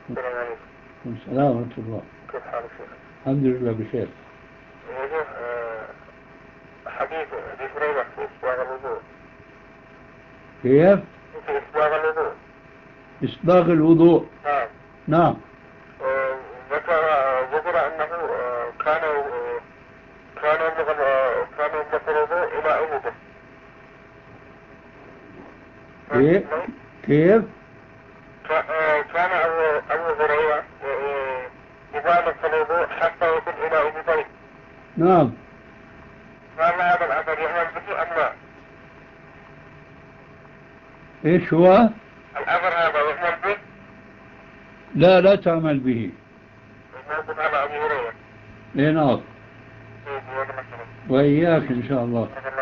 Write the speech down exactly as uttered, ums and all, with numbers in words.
السلام عليكم. السلام ورحمة الله. كيف حالك شيخ؟ الحمد لله بخير. يا شيخ آه، حديث أبي هريرة في إسباغ الوضوء. كيف؟ في إسباغ الوضوء. إسباغ الوضوء. نعم. نعم. آه، ذكر ذكر أنه آه، كان آه، كان يبلغ آه، كان يبلغ الوضوء إلى أوده. كيف؟ كيف؟ ك- آه، كان أبو أبو هريرة آه، يبالغ في الوضوء حتى يصل إلى أوده. نعم. فهل هذا الأثر يعمل به أم لا؟ إيش هو؟ الأثر هذا يعمل به؟ لا لا تعمل به. موجود على أبي هريرة. إيه نعم. إيه، هذا مثلا. وإياك إن شاء الله.